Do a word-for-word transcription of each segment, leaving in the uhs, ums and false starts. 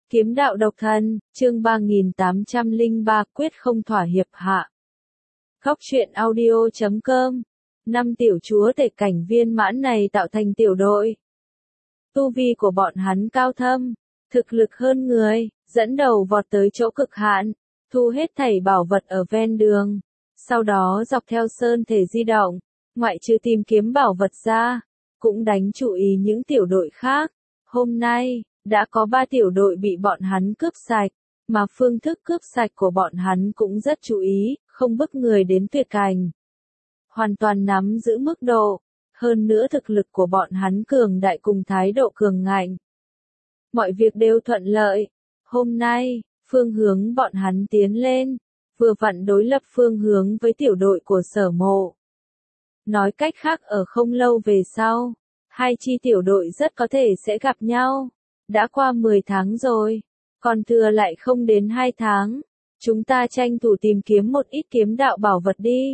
Kiếm đạo độc thân, chương ba nghìn tám trăm lẻ ba quyết không thỏa hiệp hạ. Góc truyện audio chấm com. Năm tiểu chúa tể cảnh viên mãn này tạo thành tiểu đội. Tu vi của bọn hắn cao thâm, thực lực hơn người, dẫn đầu vọt tới chỗ cực hạn, thu hết thảy bảo vật ở ven đường. Sau đó dọc theo sơn thể di động, ngoại trừ tìm kiếm bảo vật ra, cũng đánh chú ý những tiểu đội khác. Hôm nay, đã có ba tiểu đội bị bọn hắn cướp sạch, mà phương thức cướp sạch của bọn hắn cũng rất chú ý, không bức người đến tuyệt cảnh. Hoàn toàn nắm giữ mức độ, hơn nữa thực lực của bọn hắn cường đại cùng thái độ cường ngạnh. Mọi việc đều thuận lợi. Hôm nay, phương hướng bọn hắn tiến lên, vừa vặn đối lập phương hướng với tiểu đội của Sở Mộ. Nói cách khác ở không lâu về sau, hai chi tiểu đội rất có thể sẽ gặp nhau. Đã qua mười tháng rồi, còn thừa lại không đến hai tháng, chúng ta tranh thủ tìm kiếm một ít kiếm đạo bảo vật đi.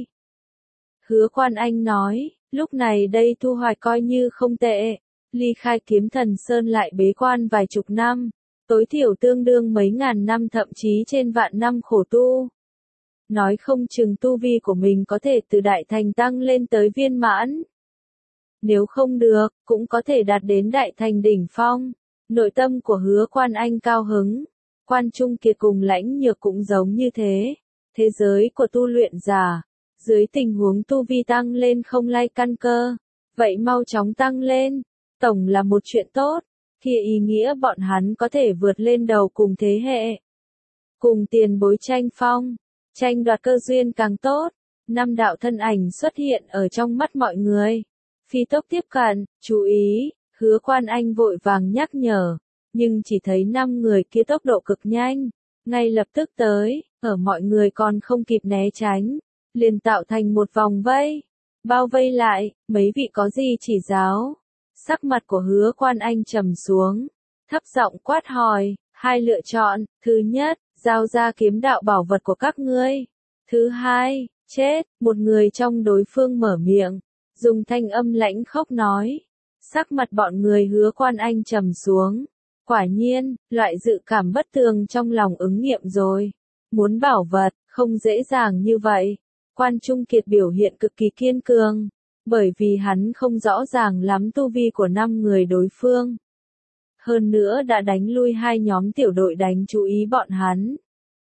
Hứa Quan Anh nói, lúc này đây thu hoạch coi như không tệ, ly khai Kiếm Thần Sơn lại bế quan vài chục năm, tối thiểu tương đương mấy ngàn năm thậm chí trên vạn năm khổ tu. Nói không chừng tu vi của mình có thể từ đại thành tăng lên tới viên mãn. Nếu không được, cũng có thể đạt đến đại thành đỉnh phong. Nội tâm của Hứa Quan Anh cao hứng, Quan Trung Kiệt cùng Lãnh Nhược cũng giống như thế. Thế giới của tu luyện giả, dưới tình huống tu vi tăng lên không lai căn cơ, vậy mau chóng tăng lên, tổng là một chuyện tốt, kia ý nghĩa bọn hắn có thể vượt lên đầu cùng thế hệ. Cùng tiền bối tranh phong, tranh đoạt cơ duyên càng tốt, năm đạo thân ảnh xuất hiện ở trong mắt mọi người. Phi tốc tiếp cận, chú ý. Hứa Quan Anh vội vàng nhắc nhở, nhưng chỉ thấy năm người kia tốc độ cực nhanh, ngay lập tức tới, ở mọi người còn không kịp né tránh, liền tạo thành một vòng vây, bao vây lại, mấy vị có gì chỉ giáo. Sắc mặt của Hứa Quan Anh trầm xuống, thấp giọng quát hỏi, hai lựa chọn, thứ nhất, giao ra kiếm đạo bảo vật của các ngươi, thứ hai, chết. Một người trong đối phương mở miệng, dùng thanh âm lãnh khốc nói. Sắc mặt bọn người Hứa Quan Anh trầm xuống. Quả nhiên, loại dự cảm bất tường trong lòng ứng nghiệm rồi. Muốn bảo vật, không dễ dàng như vậy. Quan Trung Kiệt biểu hiện cực kỳ kiên cường, bởi vì hắn không rõ ràng lắm tu vi của năm người đối phương. Hơn nữa đã đánh lui hai nhóm tiểu đội đánh chú ý bọn hắn.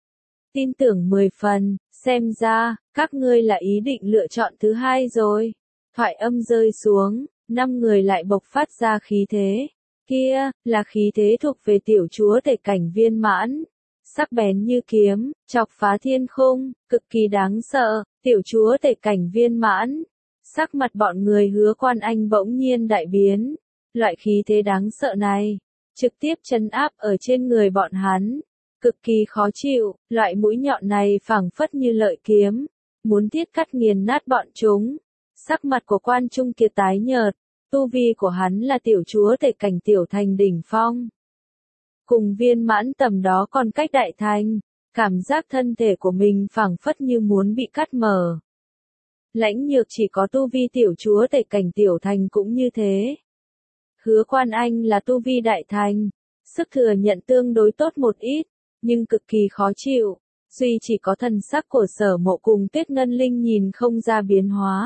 Tin tưởng mười phần, xem ra, các ngươi là ý định lựa chọn thứ hai rồi. Thoại âm rơi xuống. Năm người lại bộc phát ra khí thế. Kia, là khí thế thuộc về tiểu chúa tể cảnh viên mãn. Sắc bén như kiếm, chọc phá thiên khung, cực kỳ đáng sợ, tiểu chúa tể cảnh viên mãn. Sắc mặt bọn người Hứa Quan Anh bỗng nhiên đại biến. Loại khí thế đáng sợ này, trực tiếp trấn áp ở trên người bọn hắn. Cực kỳ khó chịu, loại mũi nhọn này phảng phất như lợi kiếm. Muốn thiết cắt nghiền nát bọn chúng. Sắc mặt của Quan Trung Kiệt tái nhợt, tu vi của hắn là tiểu chúa tể cảnh tiểu thành đỉnh phong. Cùng viên mãn tầm đó còn cách đại thành, cảm giác thân thể của mình phảng phất như muốn bị cắt mở. Lãnh Nhược chỉ có tu vi tiểu chúa tể cảnh tiểu thành cũng như thế. Hứa Quan Anh là tu vi đại thành, sức thừa nhận tương đối tốt một ít, nhưng cực kỳ khó chịu, duy chỉ có thần sắc của Sở Mộ cùng Tuyết Ngân Linh nhìn không ra biến hóa.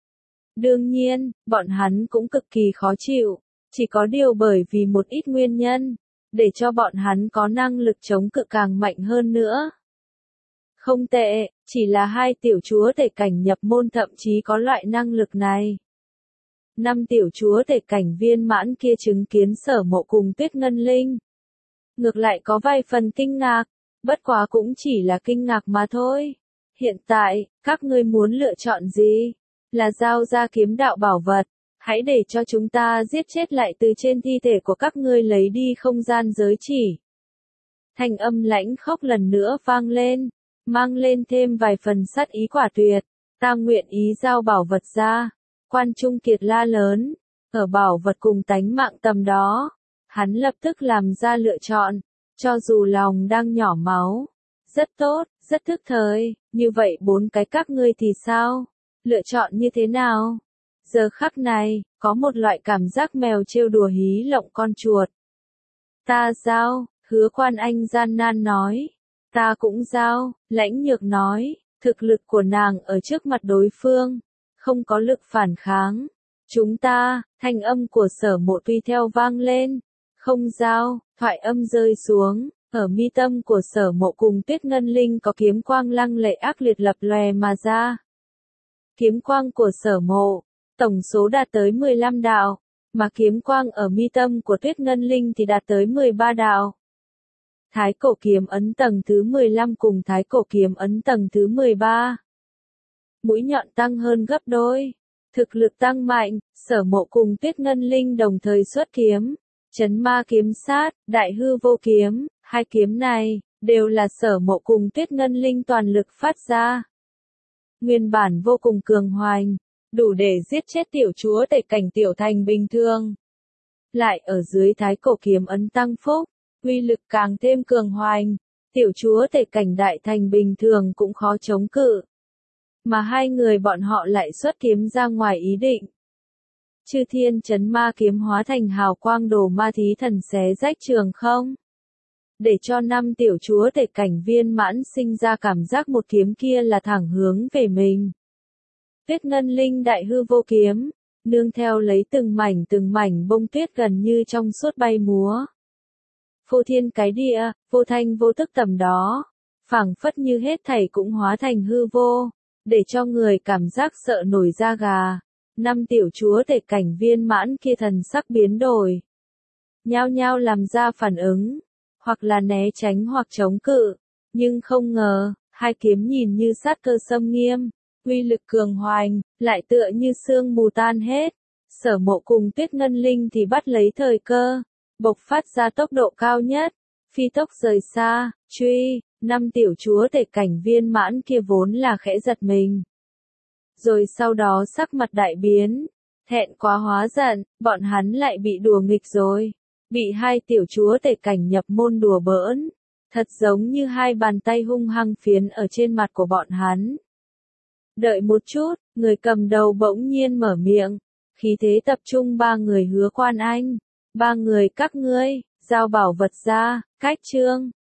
Đương nhiên, bọn hắn cũng cực kỳ khó chịu, chỉ có điều bởi vì một ít nguyên nhân, để cho bọn hắn có năng lực chống cự càng mạnh hơn nữa. Không tệ, chỉ là hai tiểu chúa tể cảnh nhập môn thậm chí có loại năng lực này. Năm tiểu chúa tể cảnh viên mãn kia chứng kiến Sở Mộ cùng Tuyết Ngân Linh. Ngược lại có vài phần kinh ngạc, bất quá cũng chỉ là kinh ngạc mà thôi. Hiện tại, các ngươi muốn lựa chọn gì? Là giao ra kiếm đạo bảo vật, hãy để cho chúng ta giết chết lại từ trên thi thể của các ngươi lấy đi không gian giới chỉ. Thanh âm lãnh khốc lần nữa vang lên, mang lên thêm vài phần sát ý quả tuyệt, ta nguyện ý giao bảo vật ra. Quan Trung Kiệt la lớn, ở bảo vật cùng tánh mạng tầm đó, hắn lập tức làm ra lựa chọn, cho dù lòng đang nhỏ máu. Rất tốt, rất thức thời, như vậy bốn cái các ngươi thì sao? Lựa chọn như thế nào? Giờ khắc này, có một loại cảm giác mèo trêu đùa hí lộng con chuột. Ta giao, Hứa Quan Anh gian nan nói. Ta cũng giao, Lãnh Nhược nói, thực lực của nàng ở trước mặt đối phương, không có lực phản kháng. Chúng ta, thanh âm của Sở Mộ tuy theo vang lên, không giao, thoại âm rơi xuống, ở mi tâm của Sở Mộ cùng Tuyết Ngân Linh có kiếm quang lăng lệ ác liệt lập lòe mà ra. Kiếm quang của Sở Mộ, tổng số đạt tới mười lăm đạo, mà kiếm quang ở mi tâm của Tuyết Ngân Linh thì đạt tới mười ba đạo. Thái cổ kiếm ấn tầng thứ mười lăm cùng thái cổ kiếm ấn tầng thứ mười ba. Mũi nhọn tăng hơn gấp đôi, thực lực tăng mạnh, Sở Mộ cùng Tuyết Ngân Linh đồng thời xuất kiếm, Chấn Ma kiếm sát, Đại hư vô kiếm, hai kiếm này đều là Sở Mộ cùng Tuyết Ngân Linh toàn lực phát ra. Nguyên bản vô cùng cường hoành, đủ để giết chết tiểu chúa tể cảnh tiểu thành bình thường. Lại ở dưới thái cổ kiếm ấn tăng phúc, uy lực càng thêm cường hoành, tiểu chúa tể cảnh đại thành bình thường cũng khó chống cự. Mà hai người bọn họ lại xuất kiếm ra ngoài ý định. Chư thiên chấn ma kiếm hóa thành hào quang đồ ma thí thần xé rách trường không. Để cho năm tiểu chúa tể cảnh viên mãn sinh ra cảm giác một kiếm kia là thẳng hướng về mình. Tuyết Ngân Linh đại hư vô kiếm, nương theo lấy từng mảnh từng mảnh bông tuyết gần như trong suốt bay múa. Phô thiên cái địa, vô thanh vô tức tầm đó, phảng phất như hết thảy cũng hóa thành hư vô, để cho người cảm giác sợ nổi da gà. Năm tiểu chúa tể cảnh viên mãn kia thần sắc biến đổi, nhao nhao làm ra phản ứng, hoặc là né tránh hoặc chống cự, nhưng không ngờ, hai kiếm nhìn như sát cơ xâm nghiêm, uy lực cường hoành, lại tựa như sương mù tan hết. Sở Mộ cùng Tuyết Ngân Linh thì bắt lấy thời cơ, bộc phát ra tốc độ cao nhất, phi tốc rời xa, truy. Năm tiểu chúa tể cảnh viên mãn kia vốn là khẽ giật mình, rồi sau đó sắc mặt đại biến, thẹn quá hóa giận, bọn hắn lại bị đùa nghịch rồi, bị hai tiểu chúa tể cảnh nhập môn đùa bỡn, thật giống như hai bàn tay hung hăng phiến ở trên mặt của bọn hắn. Đợi một chút, người cầm đầu bỗng nhiên mở miệng, khí thế tập trung ba người Hứa Quan Anh, ba người các ngươi, giao bảo vật ra, cách chương.